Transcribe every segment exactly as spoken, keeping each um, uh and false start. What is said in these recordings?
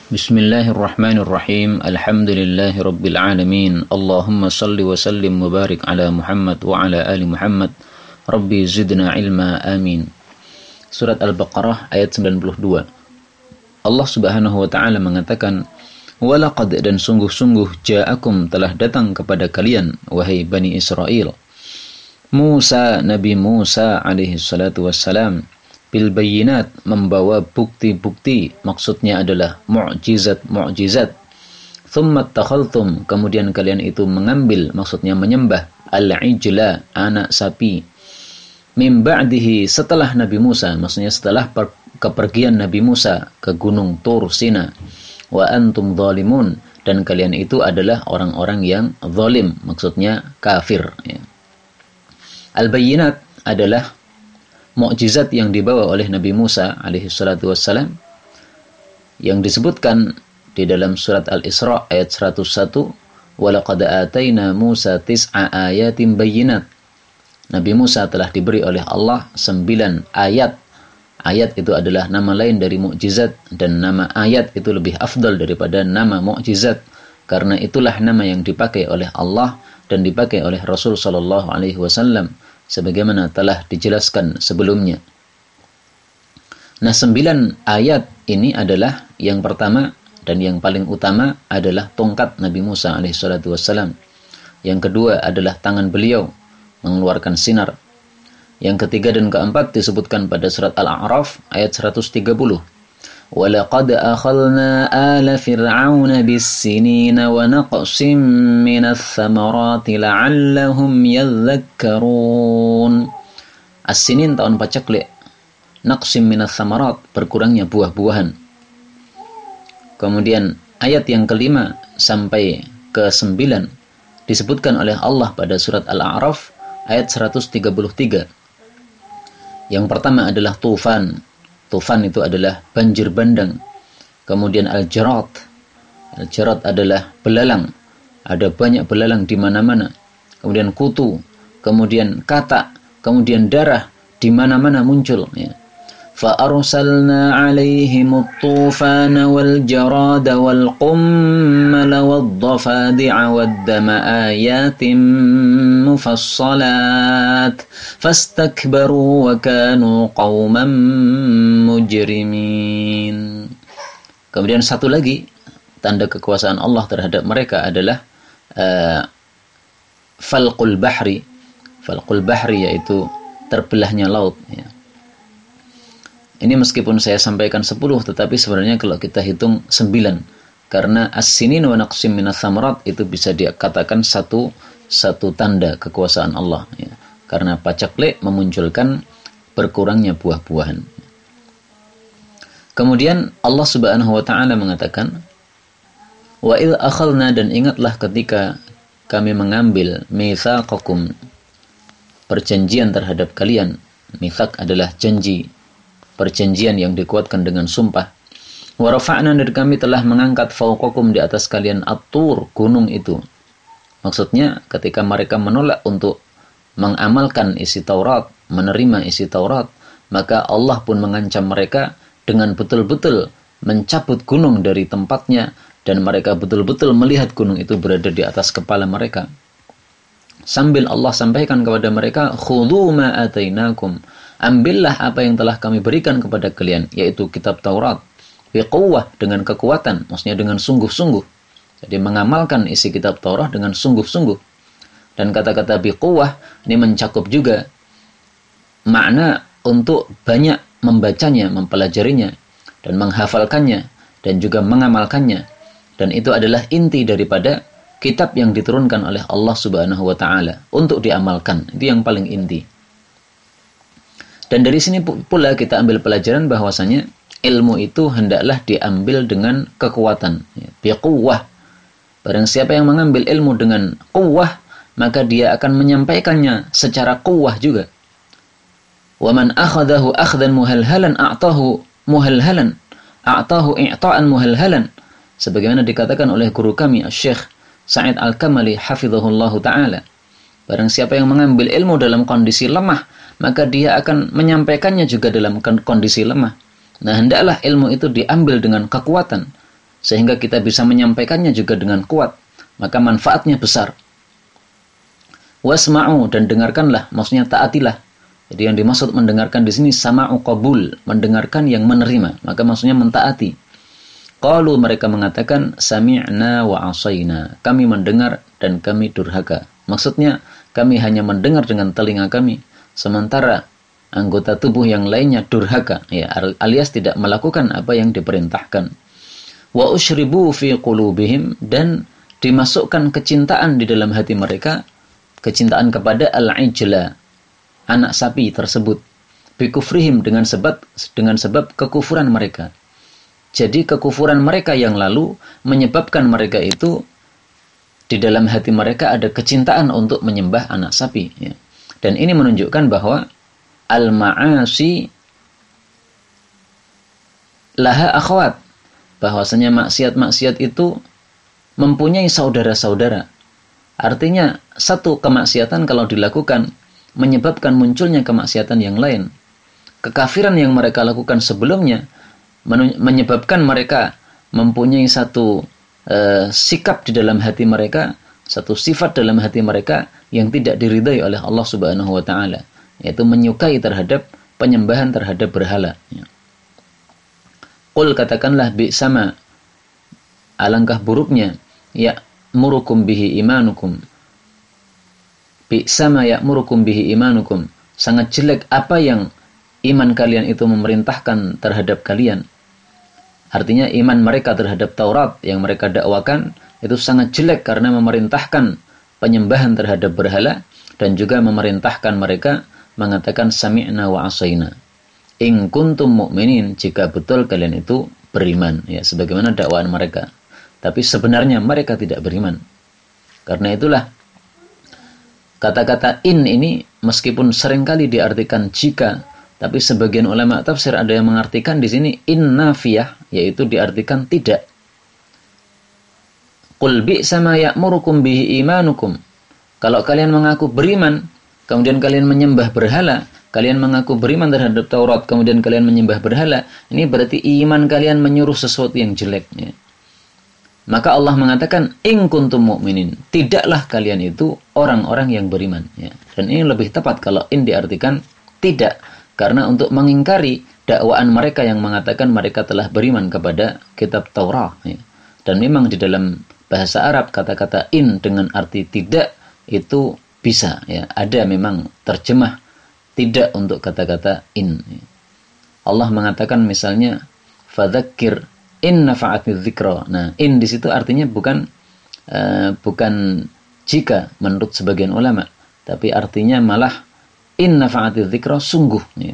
Bismillahirrahmanirrahim. Alhamdulillahi rabbil alamin. Allahumma salli wa sallim wa barik ala Muhammad wa ala ali Muhammad. Rabbi zidna ilma, amin. Surat Al-Baqarah ayat sembilan puluh dua. Allah Subhanahu wa taala mengatakan, "Walaqad, dan sungguh-sungguh ja'akum, telah datang kepada kalian wahai Bani Israel, Musa, Nabi Musa alaihi salatu wassalam, bil bayyinat, membawa bukti-bukti, maksudnya adalah mu'jizat-mu'jizat. Thumma takhaltum, kemudian kalian itu mengambil, maksudnya menyembah, al-ijla, anak sapi. Mim ba'dihi, setelah Nabi Musa, maksudnya setelah per- kepergian Nabi Musa ke gunung Tur Sina. Wa antum zalimun, dan kalian itu adalah orang-orang yang zalim, maksudnya kafir. Ya. Al-bayyinat adalah mukjizat yang dibawa oleh Nabi Musa alaihi salatu wassalam, yang disebutkan di dalam surat Al-Isra ayat seratus satu, "Walaqad ataina Musa tis'a ayatin bayyinat." Nabi Musa telah diberi oleh Allah sembilan ayat. Ayat itu adalah nama lain dari mukjizat, dan nama ayat itu lebih afdal daripada nama mukjizat, karena itulah nama yang dipakai oleh Allah dan dipakai oleh Rasul sallallahu alaihi wasallam sebagaimana telah dijelaskan sebelumnya. Nah, sembilan ayat ini adalah yang pertama dan yang paling utama adalah tongkat Nabi Musa alaihi salatu wassalam. Yang kedua adalah tangan beliau mengeluarkan sinar. Yang ketiga dan keempat disebutkan pada surat Al-A'raf ayat seratus tiga puluh. وَلَقَدْ أَخَذْنَا آلَ فِرْعَوْنَ بِالسِّنِينَ وَنَقْصٍ مِّنَ الثَّمَرَاتِ لَعَلَّهُمْ يَذَّكَّرُونَ. As-sinin, tahun paceklik. Naqsim minas thamarat, berkurangnya buah-buahan. Kemudian ayat yang kelima sampai ke sembilan disebutkan oleh Allah pada surat Al-A'raf ayat seratus tiga puluh tiga. Yang pertama adalah tufan. Tufan itu adalah banjir bandang. Kemudian al-jarat. Al-jarat adalah belalang. Ada banyak belalang di mana-mana. Kemudian kutu, kemudian katak, kemudian darah di mana-mana muncul, ya. فَأَرْسَلْنَا عَلَيْهِمُ الطُّوفَانَ وَالْجَرَادَ وَالْقُمَّلَ وَالضَّفَادِعَ وَالدَّمَ آيَاتٍ مُفَصَّلَاتٍ فَاسْتَكْبَرُوا وَكَانُوا قَوْمًا مُجْرِمِينَ. Kemudian satu lagi tanda kekuasaan Allah terhadap mereka adalah uh, falqul bahri. Falqul bahri yaitu terbelahnya laut, ya. Ini meskipun saya sampaikan sepuluh, tetapi sebenarnya kalau kita hitung sembilan. Karena as-sinin wa naqsim minas thamarat itu bisa dikatakan satu satu tanda kekuasaan Allah, ya. Karena paceklik memunculkan berkurangnya buah-buahan. Kemudian Allah Subhanahu wa taala mengatakan, "Wa idz akhadna," dan ingatlah ketika kami mengambil mitsaqakum, perjanjian terhadap kalian. Mitsaq adalah janji, perjanjian yang dikuatkan dengan sumpah. Wa rafa'na, dan kami telah mengangkat fauqakum, di atas kalian, at-tur, gunung itu. Maksudnya ketika mereka menolak untuk mengamalkan isi Taurat, menerima isi Taurat, maka Allah pun mengancam mereka dengan betul-betul mencabut gunung dari tempatnya, dan mereka betul-betul melihat gunung itu berada di atas kepala mereka. Sambil Allah sampaikan kepada mereka, khudhu ma atainakum, ambillah apa yang telah kami berikan kepada kalian, yaitu kitab Taurat, biquwwah, dengan kekuatan, maksudnya dengan sungguh-sungguh. Jadi mengamalkan isi kitab Taurat dengan sungguh-sungguh. Dan kata-kata biquwwah ini mencakup juga makna untuk banyak membacanya, mempelajarinya, dan menghafalkannya, dan juga mengamalkannya. Dan itu adalah inti daripada kitab yang diturunkan oleh Allah Subhanahu wa taala untuk diamalkan. Itu yang paling inti. Dan dari sini pula kita ambil pelajaran bahwasanya ilmu itu hendaklah diambil dengan kekuatan, ya, biquwwah. Barang siapa yang mengambil ilmu dengan quwwah, maka dia akan menyampaikannya secara quwwah juga. Wa man akhadahu akhdan muhalhalan a'tahu muhalhalan, a'tahu i'ta'an muhalhalan. Sebagaimana dikatakan oleh guru kami Syekh Sa'id Al-Kamali hafizahullahu taala. Barang siapa yang mengambil ilmu dalam kondisi lemah, maka dia akan menyampaikannya juga dalam kondisi lemah. Nah, hendaklah ilmu itu diambil dengan kekuatan. sehingga kita bisa menyampaikannya juga dengan kuat, maka manfaatnya besar. Wasma'u, dan dengarkanlah, maksudnya taatilah. Jadi yang dimaksud mendengarkan di sini sama'u qabul, mendengarkan yang menerima, maka maksudnya mentaati. Qalu, mereka mengatakan sami'na wa asaina, kami mendengar dan kami durhaka. Maksudnya kami hanya mendengar dengan telinga kami, sementara anggota tubuh yang lainnya durhaka, ya, alias tidak melakukan apa yang diperintahkan. Wa usyribu fi qulubihim, dan dimasukkan kecintaan di dalam hati mereka, kecintaan kepada al-ijla, anak sapi tersebut, bikufrihim, dengan sebab dengan sebab kekufuran mereka. Jadi kekufuran mereka yang lalu menyebabkan mereka itu di dalam hati mereka ada kecintaan untuk menyembah anak sapi, ya. Dan ini menunjukkan bahwa al-ma'asi laha akhwat, bahwasanya maksiat-maksiat itu mempunyai saudara-saudara. Artinya satu kemaksiatan kalau dilakukan menyebabkan munculnya kemaksiatan yang lain. Kekafiran yang mereka lakukan sebelumnya menyebabkan mereka mempunyai satu uh, sikap di dalam hati mereka, satu sifat dalam hati mereka yang tidak diridai oleh Allah Subhanahu wa taala, yaitu menyukai terhadap penyembahan terhadap berhala. Qul, katakanlah, bi sama, alangkah buruknya, ya murukum bihi imanukum. Bi sama ya murukum bihi imanukum, sangat jelek apa yang iman kalian itu memerintahkan terhadap kalian. Artinya iman mereka terhadap Taurat yang mereka dakwakan itu sangat jelek karena memerintahkan penyembahan terhadap berhala, dan juga memerintahkan mereka mengatakan sami'na wa asaina. In kuntum mu'minin, jika betul kalian itu beriman, ya, sebagaimana dakwaan mereka. Tapi sebenarnya mereka tidak beriman. Karena itulah kata-kata in ini meskipun seringkali diartikan jika, tapi sebagian ulama tafsir ada yang mengartikan di sini in nafiyah, yaitu diartikan tidak. Qul bi sama ya'murukum bihi imanukum. Kalau kalian mengaku beriman, kemudian kalian menyembah berhala, kalian mengaku beriman terhadap Taurat, kemudian kalian menyembah berhala, ini berarti iman kalian menyuruh sesuatu yang jelek, ya. Maka Allah mengatakan in kuntum mu'minin, tidaklah kalian itu orang-orang yang beriman, ya. Dan ini lebih tepat kalau in diartikan tidak, karena untuk mengingkari dakwaan mereka yang mengatakan mereka telah beriman kepada kitab Taurat, ya. Dan memang di dalam bahasa Arab kata-kata in dengan arti tidak itu bisa, ya, ada memang terjemah tidak untuk kata-kata in, ya. Allah mengatakan misalnya fadzakir in nafa'ati dzikra. Nah, in di situ artinya bukan uh, bukan jika menurut sebagian ulama, tapi artinya malah in nafa'ati dzikra, sungguh, ya.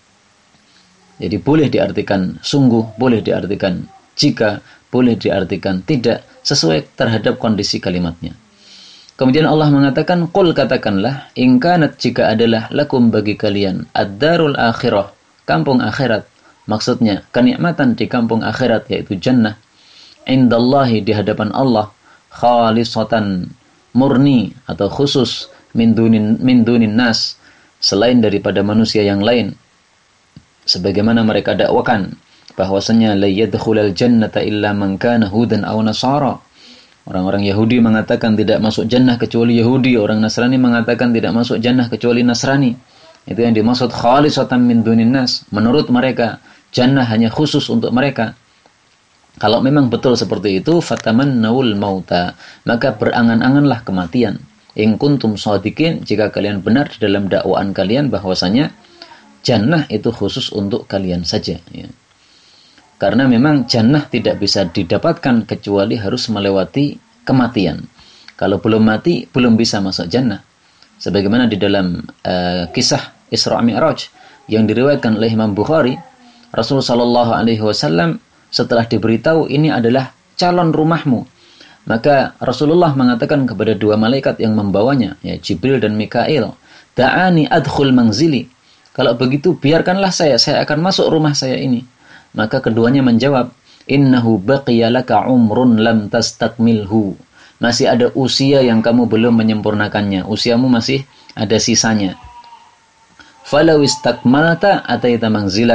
Jadi boleh diartikan sungguh, boleh diartikan jika, boleh diartikan tidak, sesuai terhadap kondisi kalimatnya. Kemudian Allah mengatakan qul, katakanlah, in kanat, jika adalah, lakum, bagi kalian, ad-darul akhirah, kampung akhirat. Maksudnya kenikmatan di kampung akhirat, yaitu jannah, indallahi, di hadapan Allah, khalisatan, murni atau khusus, min dunin min dunin nas, selain daripada manusia yang lain. Sebagaimana mereka dakwakan bahwasanya la yadkhulul jannata illa man kana hudan aw nasara. Orang-orang Yahudi mengatakan tidak masuk jannah kecuali Yahudi, orang Nasrani mengatakan tidak masuk jannah kecuali Nasrani. Itu yang dimaksud khalisatan min dunin nas. Menurut mereka jannah hanya khusus untuk mereka. Kalau memang betul seperti itu, fatamannawul mauta, maka berangan-anganlah kematian. In kuntum shadiqin, jika kalian benar di dalam dakwaan kalian bahwasanya jannah itu khusus untuk kalian saja, ya. Karena memang jannah tidak bisa didapatkan kecuali harus melewati kematian. Kalau belum mati, belum bisa masuk jannah. Sebagaimana di dalam uh, kisah Isra Mi'raj yang diriwayatkan oleh Imam Bukhari, Rasulullah Shallallahu Alaihi Wasallam setelah diberitahu ini adalah calon rumahmu, maka Rasulullah mengatakan kepada dua malaikat yang membawanya, ya, Jibril dan Mikail, da'ani adkhul manzili. Kalau begitu biarkanlah saya, saya akan masuk rumah saya ini. Maka keduanya menjawab, innahu baqiya laka umrun lam tastakmilhu. Masih ada usia yang kamu belum menyempurnakannya. Usiamu masih ada sisanya. Falau istakmalta ataita manzilak.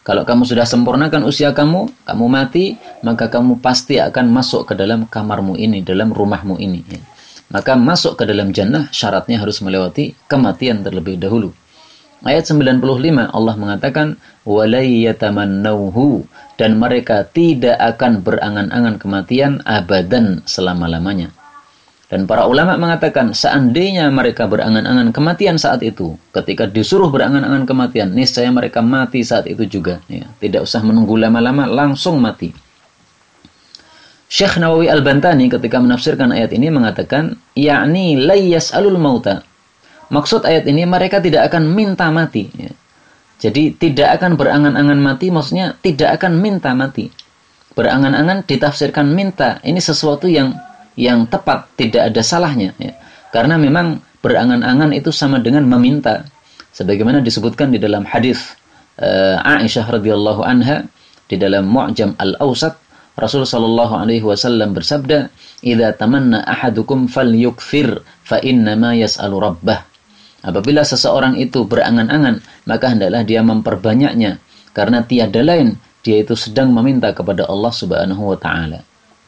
Kalau kamu sudah sempurnakan usia kamu, kamu mati, maka kamu pasti akan masuk ke dalam kamarmu ini, dalam rumahmu ini. Ya. Maka masuk ke dalam jannah syaratnya harus melewati kematian terlebih dahulu. Ayat sembilan puluh lima Allah mengatakan walai yatamannauhu, dan mereka tidak akan berangan-angan kematian abadan selama-lamanya. Dan para ulama mengatakan seandainya mereka berangan-angan kematian saat itu, ketika disuruh berangan-angan kematian, niscaya mereka mati saat itu juga. Ya, tidak usah menunggu lama-lama, langsung mati. Syekh Nawawi Al-Bantani ketika menafsirkan ayat ini mengatakan, yakni la yas'alul mauta. Maksud ayat ini mereka tidak akan minta mati. Ya. Jadi tidak akan berangan-angan mati, maksudnya tidak akan minta mati. Berangan-angan ditafsirkan minta, ini sesuatu yang yang tepat, tidak ada salahnya. Ya. Karena memang berangan-angan itu sama dengan meminta. Sebagaimana disebutkan di dalam hadis uh, Aisyah radhiyallahu anha di dalam Mu'jam Al-Awsat, Rasul sallallahu alaihi wasallam bersabda, "Idza tamanna ahadukum falyukthir fa innama yas'alu rabbah." Apabila seseorang itu berangan-angan, maka hendaklah dia memperbanyaknya, karena tiada lain dia itu sedang meminta kepada Allah Subhanahu wa taala.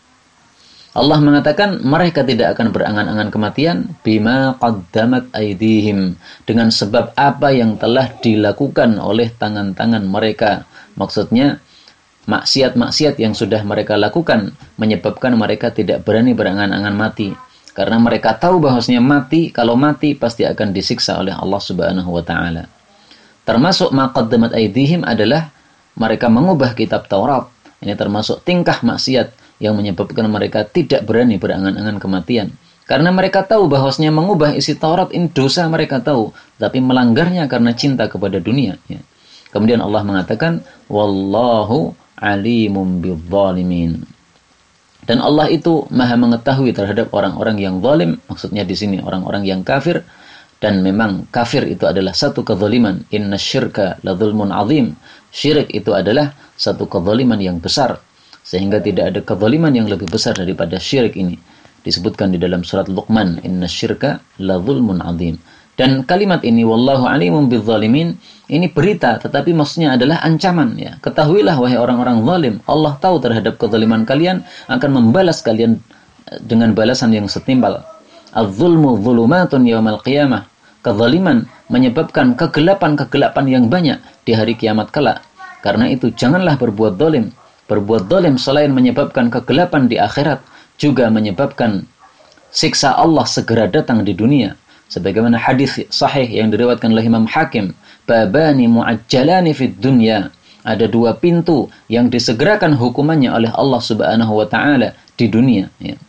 Allah mengatakan mereka tidak akan berangan-angan kematian bima qaddamat aydihim, dengan sebab apa yang telah dilakukan oleh tangan-tangan mereka. Maksudnya maksiat-maksiat yang sudah mereka lakukan menyebabkan mereka tidak berani berangan-angan mati, karena mereka tahu bahwasanya mati, kalau mati pasti akan disiksa oleh Allah Subhanahu wa taala. Termasuk ma qaddamat aydihim adalah mereka mengubah kitab Taurat. Ini termasuk tingkah maksiat yang menyebabkan mereka tidak berani berangan-angan kematian. Karena mereka tahu bahwasanya mengubah isi Taurat ini dosa, mereka tahu, tapi melanggarnya karena cinta kepada dunia. Ya. Kemudian Allah mengatakan, Wallahu alimum bidzalimin. Dan Allah itu maha mengetahui terhadap orang-orang yang zalim, maksudnya di sini orang-orang yang kafir, dan memang kafir itu adalah satu kezaliman. Inna syirka la dzulmun azim. Syirik itu adalah satu kezaliman yang besar. Sehingga tidak ada kezaliman yang lebih besar daripada syirik ini. Disebutkan di dalam surat Luqman, Inna syirka la dzulmun azim. Dan kalimat ini, Wallahu alimun bidzalimin, ini berita, tetapi maksudnya adalah ancaman. Ya. Ketahuilah wahai orang-orang zalim, Allah tahu terhadap kezaliman kalian, akan membalas kalian dengan balasan yang setimpal. Az-zulmu zulumatun yaumal qiyamah. Kezaliman menyebabkan kegelapan-kegelapan yang banyak di hari kiamat kelak. Karena itu janganlah berbuat zalim. Berbuat zalim selain menyebabkan kegelapan di akhirat, juga menyebabkan siksa Allah segera datang di dunia. Sebagaimana hadis sahih yang diriwayatkan oleh Imam Hakim, babani muajjalani fid dunya. Ada dua pintu yang disegerakan hukumannya oleh Allah Subhanahu wa taala di dunia. Ya.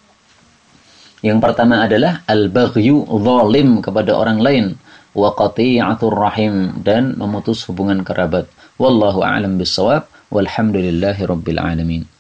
Yang pertama adalah al-baghyu, zalim kepada orang lain, wa qati'atur rahim, dan memutus hubungan kerabat. Wallahu a'lam bissawab. Walhamdulillahi rabbil alamin.